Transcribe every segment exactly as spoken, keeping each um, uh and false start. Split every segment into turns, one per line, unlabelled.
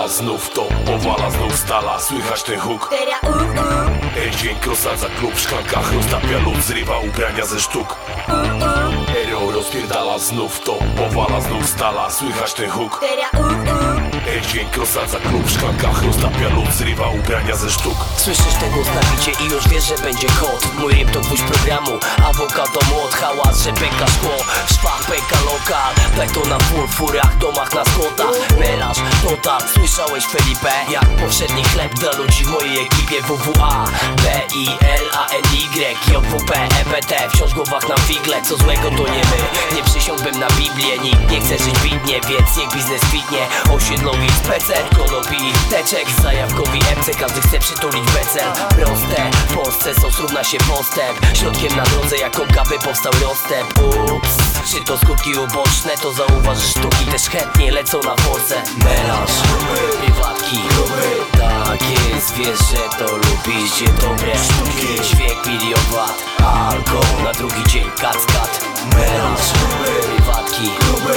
rozpierdala, znów to powala, znów stala. Słychać ten huk? Dźwięk rozsadza klub w szklankach, roztapia lód, zrywa ubrania ze sztuk. Ero rozpierdala, znów to powala, znów stala. Słychać ten huk? Dźwięk rozsadza klub w szklankach, roztapia lód, zrywa ubrania ze sztuk.
Słyszysz ten głos na bicie i już wiesz, że będzie kod. Mój rym to gwóźdź programu, awokado to młot. Hałas, że pęka szkło, szpach pęka lokal. Beton na full, w furach, domach na skłotach. Melarz, to tak, słyszałeś Felipe? Jak powszedni chleb dla ludzi w mojej ekipie. W W A, B I L A N Y, J W P, E B T. Wciąż w głowach nam figle, co złego to nie my. Nie przysiągłbym na Biblię, nikt nie chce żyć bidnie, więc niech biznes kwitnie. Osiedlowi z P C, konopi, teczek, zajawkowi M C. Każdy chce przytulić becel. Proste, w Polsce sos równa się postęp. Środkiem na drodze jak kąpka by powstał rozstęp. Ups, czy to skutki uboczne, to zauważysz, sztuki też chętnie lecą na force. Melarz, prywatki, tak jest, wiesz, że to lubisz, gdzie dobre sztuki. Dźwięk milion wat, alkohol na drugi dzień, kac-kat. Melarz, prywatki,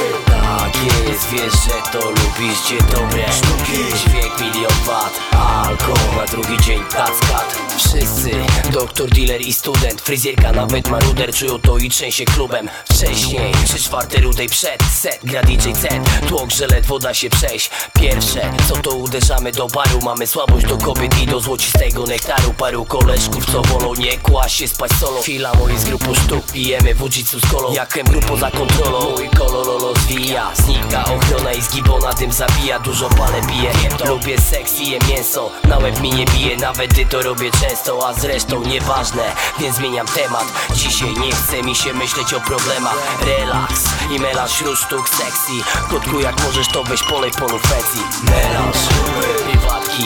tak jest, wiesz, że to lubisz, gdzie dobre sztuki. Dźwięk milion wat, alkohol na drugi dzień, kac-kat. Wszyscy, doktor, dealer i student, fryzjerka, nawet maruder, czują to i trzęsie klubem. Wcześniej, trzy czwarte rudej przed, set, gra D J C, tłok, że ledwo da się przejść. Pierwsze, co to uderzamy do baru, mamy słabość do kobiet i do złocistego nektaru. Paru koleżków, co wolą nie kłaść się spać solo. Chwila mojej z grupą sztuk, pijemy wujitsu z kolą. Jakem grupo za kontrolą, mój kolololo zwija. Znika ochrona i z gibona dym zabija. Dużo palę piję, lubię seks i jem mięso. Na łeb mi nie bije, nawet gdy to robię często. A zresztą nieważne, więc zmieniam temat. Dzisiaj nie chce mi się myśleć o problemach. Relaks i melanż wśród sztuk sexy. Kotku, jak możesz, to weź polej polu fancy. Melanż, prywatki,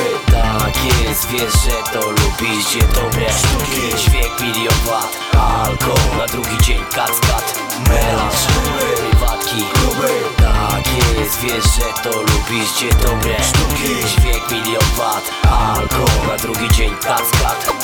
tak jest, wiesz, że to lubisz, gdzie dobre sztuki. Dźwięk milion wat, alkohol na drugi dzień, kac-kat. Melanż, prywatki, tak jest, wiesz, że to lubisz, gdzie dobre sztuki. Dźwięk milion wat, alkohol na drugi dzień, kac-kat.